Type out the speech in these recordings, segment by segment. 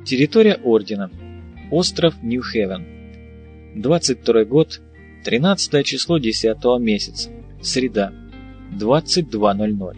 Территория Ордена. Остров Нью-Хевен. 22 год, 13 число 10 месяца. Среда. 22:00.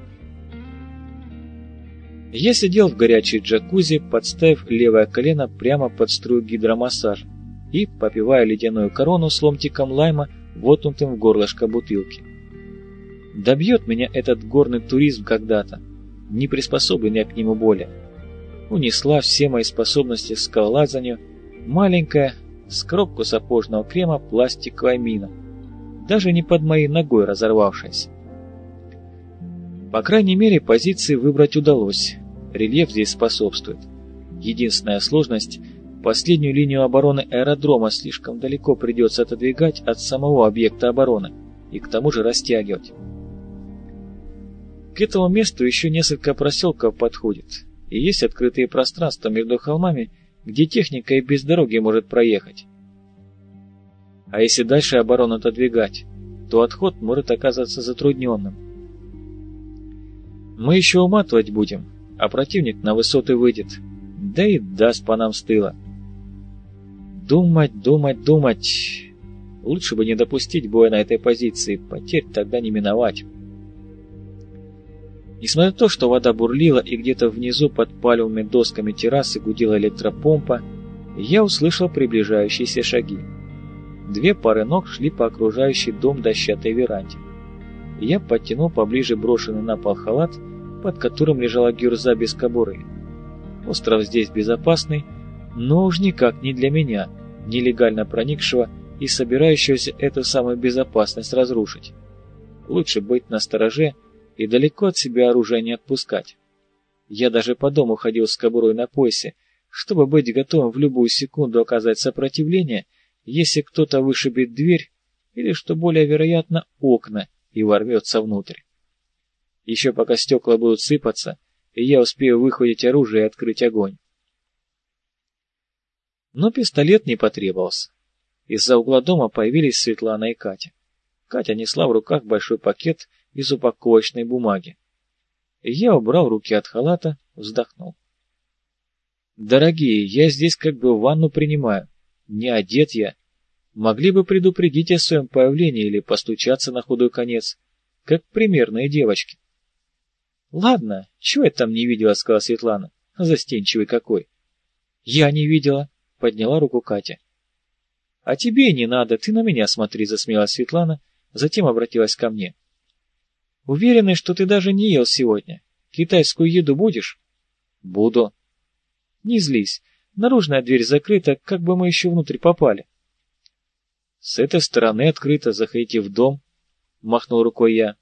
Я сидел в горячей джакузи, подставив левое колено прямо под струю гидромассажа и попивая ледяную корону с ломтиком лайма, воткнутым в горлышко бутылки. Добьет меня этот горный туризм когда-то, не приспособлен я к нему более. Унесла все мои способности к скалолазанию маленькая, с коробку сапожного крема пластиковая мина, даже не под моей ногой разорвавшаяся. По крайней мере, позиции выбрать удалось, рельеф здесь способствует. Единственная сложность – последнюю линию обороны аэродрома слишком далеко придется отодвигать от самого объекта обороны и к тому же растягивать. К этому месту еще несколько проселков подходит, и есть открытые пространства между холмами, где техника и без дороги может проехать. А если дальше оборону отодвигать, то отход может оказаться затрудненным. Мы еще уматывать будем, а противник на высоты выйдет, да и даст по нам с тыла. Думать. Лучше бы не допустить боя на этой позиции, потерь тогда не миновать. Несмотря на то, что вода бурлила и где-то внизу под палевыми досками террасы гудела электропомпа, я услышал приближающиеся шаги. 2 пары ног шли по окружающей дом дощатой веранде. Я подтянул поближе брошенный на пол халат, под которым лежала гюрза без кобуры. Остров здесь безопасный, но уж никак не для меня, нелегально проникшего и собирающегося эту самую безопасность разрушить. Лучше быть настороже и далеко от себя оружие не отпускать. Я даже по дому ходил с кобурой на поясе, чтобы быть готовым в любую секунду оказать сопротивление, если кто-то вышибет дверь или, что более вероятно, окна и ворвется внутрь. Еще пока стекла будут сыпаться, и я успею выхватить оружие и открыть огонь. Но пистолет не потребовался. Из-за угла дома появились Светлана и Катя. Катя несла в руках большой пакет из упаковочной бумаги. Я убрал руки от халата, вздохнул. «Дорогие, я здесь как бы ванну принимаю. Не одет я. Могли бы предупредить о своем появлении или постучаться на худой конец, как примерные девочки». «Ладно, чего я там не видела», — сказала Светлана. «Застенчивый какой». «Я не видела», — подняла руку Катя. «А тебе и не надо, ты на меня смотри», — засмеялась Светлана, затем обратилась ко мне. «Уверены, что ты даже не ел сегодня? Китайскую еду будешь?» «Буду». «Не злись, наружная дверь закрыта, как бы мы еще внутрь попали». «С этой стороны открыто, заходите в дом», — махнул рукой я.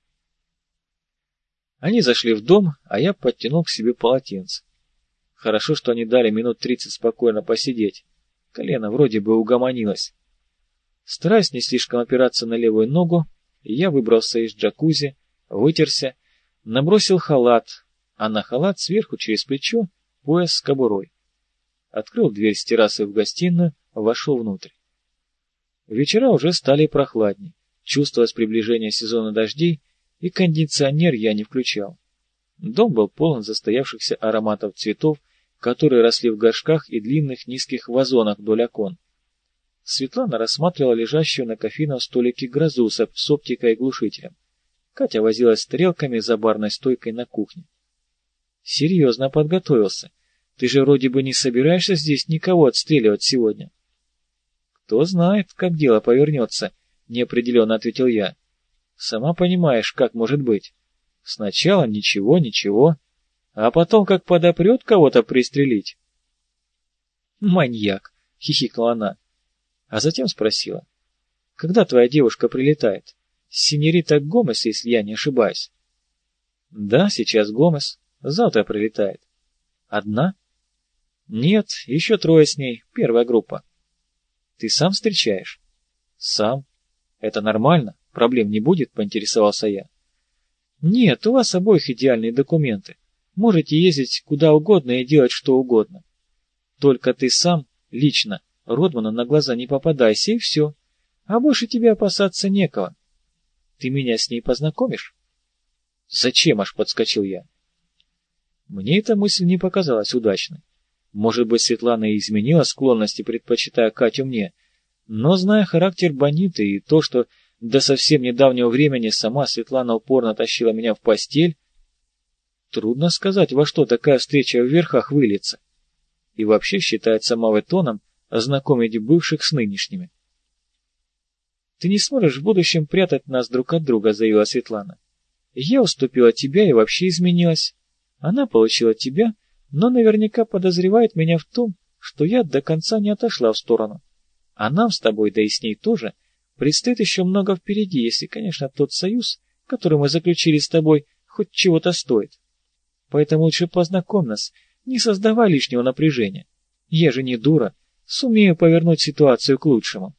Они зашли в дом, а я подтянул к себе полотенце. Хорошо, что они дали минут 30 спокойно посидеть. Колено вроде бы угомонилось. Стараясь не слишком опираться на левую ногу, я выбрался из джакузи, вытерся, набросил халат, а на халат сверху через плечо пояс с кобурой. Открыл дверь с террасы в гостиную, вошел внутрь. Вечера уже стали прохладней, чувствовалось приближение сезона дождей, и кондиционер я не включал. Дом был полон застоявшихся ароматов цветов, которые росли в горшках и длинных низких вазонах вдоль окон. Светлана рассматривала лежащую на кофейном столике грозу с оптикой и глушителем. Катя возилась с тарелками за барной стойкой на кухне. «Серьезно подготовился. Ты же вроде бы не собираешься здесь никого отстреливать сегодня?» «Кто знает, как дело повернется», — неопределенно ответил я. «Сама понимаешь, как может быть. Сначала ничего, а потом как подопрет кого-то пристрелить». «Маньяк», — хихикнула она, а затем спросила. «Когда твоя девушка прилетает? Синьорита Гомес, если я не ошибаюсь». «Да, сейчас Гомес. Завтра прилетает». «Одна?» «Нет, еще 3 с ней, первая группа». «Ты сам встречаешь?» «Сам. Это нормально? Проблем не будет?» — поинтересовался я. «Нет, у вас обоих идеальные документы. Можете ездить куда угодно и делать что угодно. Только ты сам, лично, Родману на глаза не попадайся, и все. А больше тебе опасаться некого. Ты меня с ней познакомишь?» «Зачем?» — аж подскочил я. Мне эта мысль не показалась удачной. Может быть, Светлана и изменила склонности, предпочитая Катю мне, но, зная характер Бониты и то, что до совсем недавнего времени сама Светлана упорно тащила меня в постель, трудно сказать, во что такая встреча в верхах выльется. И вообще считается мавитоном знакомить бывших с нынешними. «Ты не сможешь в будущем прятать нас друг от друга», — заявила Светлана. «Я уступила тебя и вообще изменилась. Она получила тебя, но наверняка подозревает меня в том, что я до конца не отошла в сторону. А нам с тобой, да и с ней тоже, предстоит еще много впереди, если, конечно, тот союз, который мы заключили с тобой, хоть чего-то стоит. Поэтому лучше познакомь нас, не создавай лишнего напряжения. Я же не дура, сумею повернуть ситуацию к лучшему».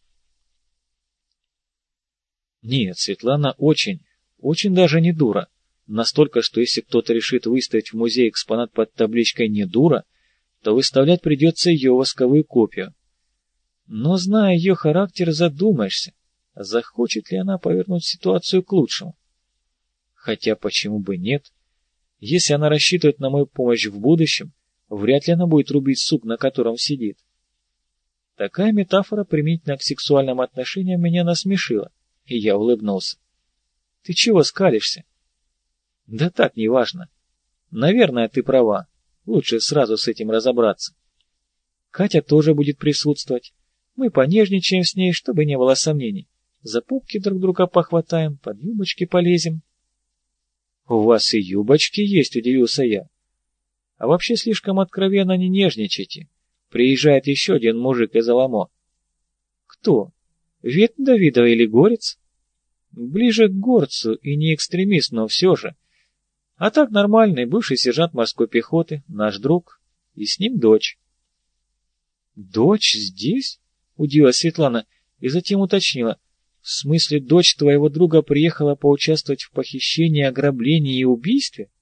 Нет, Светлана очень даже не дура. Настолько, что если кто-то решит выставить в музее экспонат под табличкой «Не дура», то выставлять придется ее восковую копию. Но, зная ее характер, задумаешься, захочет ли она повернуть ситуацию к лучшему. Хотя почему бы нет? Если она рассчитывает на мою помощь в будущем, вряд ли она будет рубить сук, на котором сидит. Такая метафора применительно к сексуальным отношениям меня насмешила, и я улыбнулся. «Ты чего скалишься?» «Да так, неважно. Наверное, ты права. Лучше сразу с этим разобраться. Катя тоже будет присутствовать. Мы понежничаем с ней, чтобы не было сомнений. За пупки друг друга похватаем, под юбочки полезем». «У вас и юбочки есть», — удивился я. «А вообще слишком откровенно не нежничайте. Приезжает еще один мужик из Аламо». «Кто? Ветвь Давидова или горец?» «Ближе к горцу и не экстремист, но все же. А так нормальный, бывший сержант морской пехоты, наш друг, и с ним дочь». «Дочь здесь?» — удивилась Светлана и затем уточнила. «В смысле, дочь твоего друга приехала поучаствовать в похищении, ограблении и убийстве?»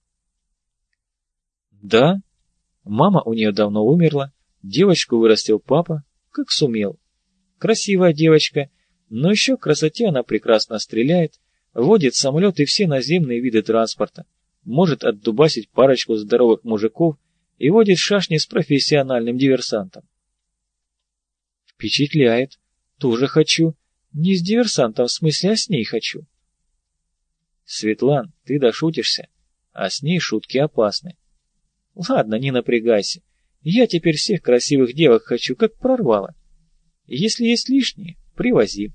«Да. Мама у нее давно умерла, девочку вырастил папа, как сумел. Красивая девочка, но еще к красоте она прекрасно стреляет, водит самолет и все наземные виды транспорта, может отдубасить парочку здоровых мужиков и водит шашни с профессиональным диверсантом». «Впечатляет. Тоже хочу. Не с диверсантом, в смысле, а с ней хочу». «Светлан, ты дошутишься, а с ней шутки опасны. Ладно, не напрягайся. Я теперь всех красивых девок хочу, как прорвало. Если есть лишние, привози».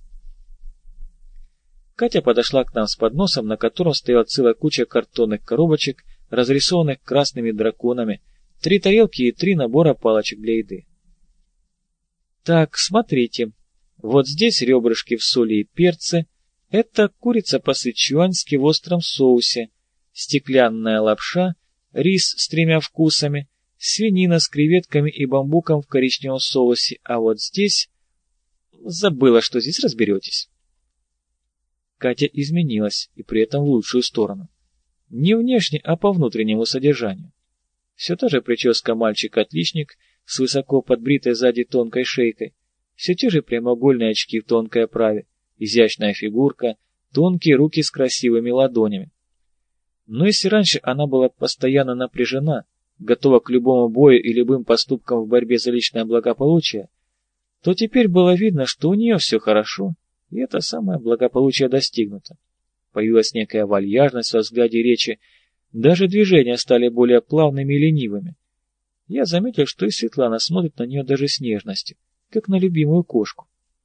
Катя подошла к нам с подносом, на котором стояла целая куча картонных коробочек, разрисованных красными драконами, 3 тарелки и 3 набора палочек для еды. «Так, смотрите. Вот здесь ребрышки в соли и перце. Это курица по-сычуански в остром соусе, стеклянная лапша, рис с 3 вкусами, свинина с креветками и бамбуком в коричневом соусе, а вот здесь... Забыла, что здесь, разберетесь». Катя изменилась, и при этом в лучшую сторону. Не внешне, а по внутреннему содержанию. Все та же прическа мальчик-отличник с высоко подбритой сзади тонкой шейкой, все те же прямоугольные очки в тонкой оправе, изящная фигурка, тонкие руки с красивыми ладонями. Но если раньше она была постоянно напряжена, готова к любому бою и любым поступкам в борьбе за личное благополучие, то теперь было видно, что у нее все хорошо, и это самое благополучие достигнуто. Появилась некая вальяжность во взгляде и речи, даже движения стали более плавными и ленивыми. Я заметил, что и Светлана смотрит на нее даже с нежностью, как на любимую кошку.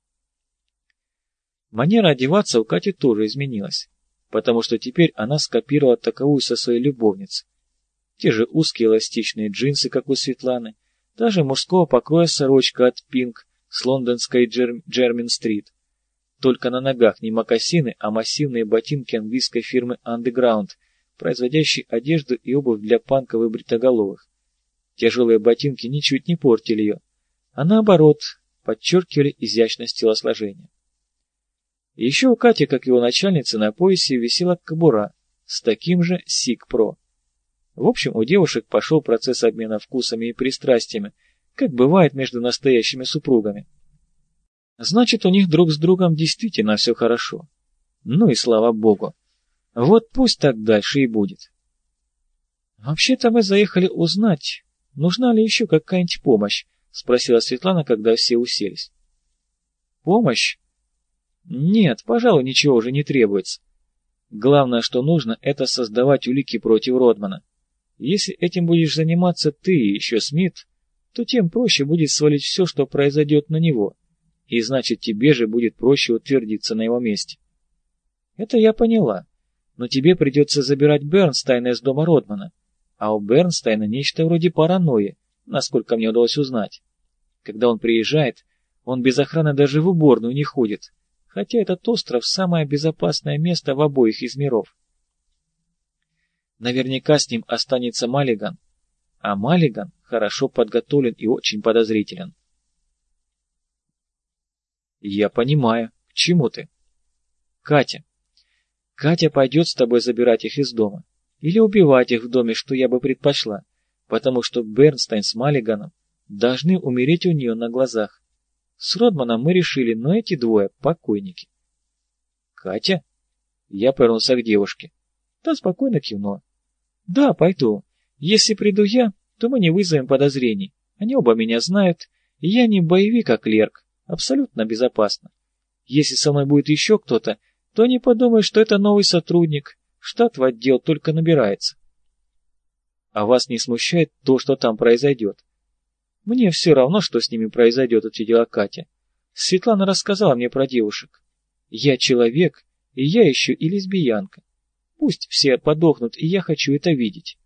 Манера одеваться у Кати тоже изменилась, потому что теперь она скопировала таковую со своей любовницей. Те же узкие эластичные джинсы, как у Светланы, даже мужского покроя сорочка от Пинк с лондонской Джермин-стрит. Только на ногах не мокасины, а массивные ботинки английской фирмы Underground, производящей одежду и обувь для панков и бритоголовых. Тяжелые ботинки ничуть не портили ее, а наоборот, подчеркивали изящность телосложения. Еще у Кати, как его начальницы, на поясе висела кобура с таким же Sig Pro. В общем, у девушек пошел процесс обмена вкусами и пристрастиями, как бывает между настоящими супругами. Значит, у них друг с другом действительно все хорошо. Ну и слава богу. Вот пусть так дальше и будет. Вообще-то мы заехали узнать, нужна ли еще какая-нибудь помощь?» — спросила Светлана, когда все уселись. «Помощь? Нет, пожалуй, ничего уже не требуется. Главное, что нужно, это создавать улики против Родмана. Если этим будешь заниматься ты и еще Смит, то тем проще будет свалить все, что произойдет на него, и значит тебе же будет проще утвердиться на его месте». «Это я поняла, но тебе придется забирать Бернстайна из дома Родмана, а у Бернстайна нечто вроде паранойи, насколько мне удалось узнать. Когда он приезжает, он без охраны даже в уборную не ходит, хотя этот остров — самое безопасное место в обоих из миров. Наверняка с ним останется Маллиган, а Маллиган хорошо подготовлен и очень подозрителен». «Я понимаю. К чему ты?» «Катя. Катя пойдет с тобой забирать их из дома. Или убивать их в доме, что я бы предпочла, потому что Бернстайн с Маллиганом должны умереть у нее на глазах. С Родманом мы решили, но эти двое — покойники». «Катя?» Я повернулся к девушке. Та спокойно кивнула. «Да, пойду. Если приду я, то мы не вызовем подозрений. Они оба меня знают, и я не боевик, а клерк. Абсолютно безопасно. Если со мной будет еще кто-то, то они подумают, что это новый сотрудник. Штат в отдел только набирается». «А вас не смущает то, что там произойдет?» «Мне все равно, что с ними произойдет», — ответила Катя. «Светлана рассказала мне про девушек. Я человек, и я еще и лесбиянка. Пусть все подохнут, и я хочу это видеть».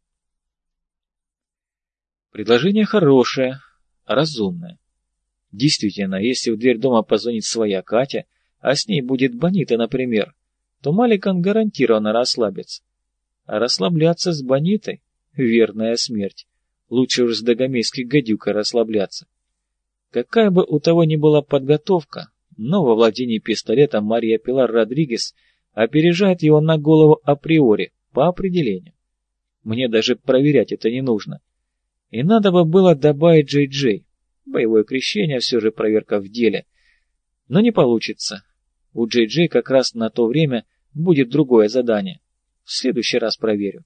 Предложение хорошее, разумное. Действительно, если в дверь дома позвонит своя Катя, а с ней будет Бонита, например, то Маллиган гарантированно расслабится. А расслабляться с Бонитой — верная смерть. Лучше уж с дагомейской гадюкой расслабляться. Какая бы у того ни была подготовка, но во владении пистолетом Мария Пилар Родригес опережает его на голову априори, по определению. Мне даже проверять это не нужно. И надо бы было добавить Джей-Джей. Боевое крещение, все же проверка в деле. Но не получится. У Джей-Джей как раз на то время будет другое задание. В следующий раз проверю.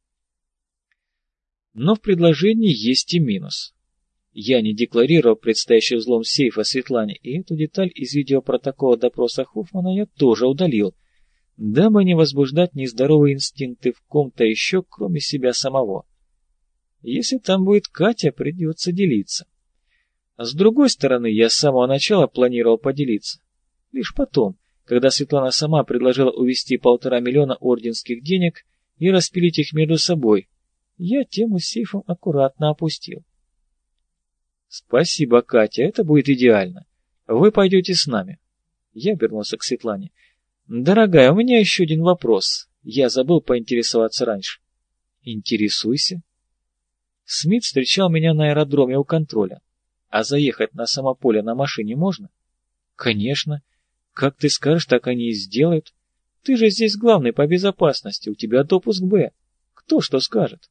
Но в предложении есть и минус. Я не декларировал предстоящий взлом сейфа Светлане, и эту деталь из видеопротокола допроса Хоффмана я тоже удалил, дабы не возбуждать нездоровые инстинкты в ком-то еще, кроме себя самого. Если там будет Катя, придется делиться. С другой стороны, я с самого начала планировал поделиться. Лишь потом, когда Светлана сама предложила увести 1,5 миллиона орденских денег и распилить их между собой, я тему с сейфом аккуратно опустил. «Спасибо, Катя, это будет идеально. Вы пойдете с нами». Я обернулся к Светлане. «Дорогая, у меня еще один вопрос. Я забыл поинтересоваться раньше». «Интересуйся». Смит встречал меня на аэродроме у контроля. А заехать на самополе на машине можно? Конечно. Как ты скажешь, так они и сделают. Ты же здесь главный по безопасности, у тебя допуск Б. Кто что скажет?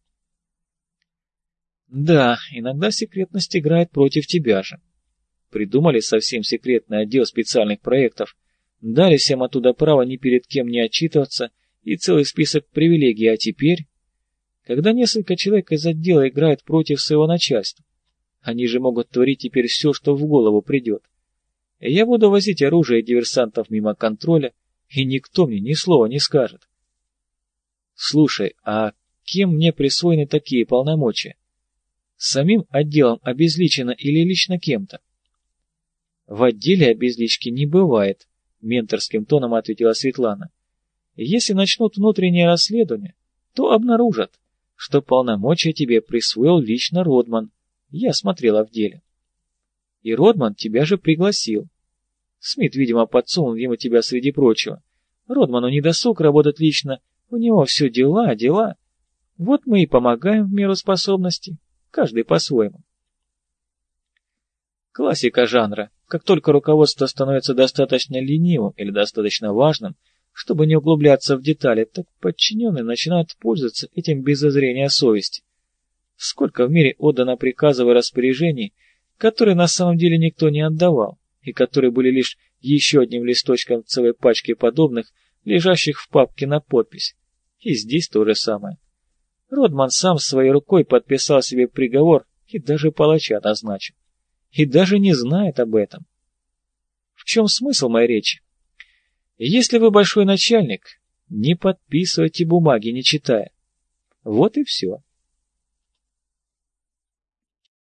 Да, иногда секретность играет против тебя же. Придумали совсем секретный отдел специальных проектов, дали всем оттуда право ни перед кем не отчитываться и целый список привилегий, а теперь, когда несколько человек из отдела играют против своего начальства, они же могут творить теперь все, что в голову придет. И я буду возить оружие диверсантов мимо контроля, и никто мне ни слова не скажет. Слушай, а кем мне присвоены такие полномочия? Самим отделом обезличено или лично кем-то? В отделе обезлички не бывает, менторским тоном ответила Светлана. Если начнут внутреннее расследование, то обнаружат, что полномочия тебе присвоил лично Родман. Я смотрела в деле. И Родман тебя же пригласил. Смит, видимо, подсунул ему тебя среди прочего. Родману не досуг работать лично, у него все дела, дела. Вот мы и помогаем в меру способностей, каждый по-своему. Классика жанра. Как только руководство становится достаточно ленивым или достаточно важным, чтобы не углубляться в детали, так подчиненные начинают пользоваться этим без зазрения совести. Сколько в мире отдано приказов и распоряжений, которые на самом деле никто не отдавал, и которые были лишь еще одним листочком целой пачки подобных, лежащих в папке на подпись. И здесь то же самое. Родман сам своей рукой подписал себе приговор и даже палача назначил. И даже не знает об этом. В чем смысл моей речи? Если вы большой начальник, не подписывайте бумаги, не читая. Вот и все.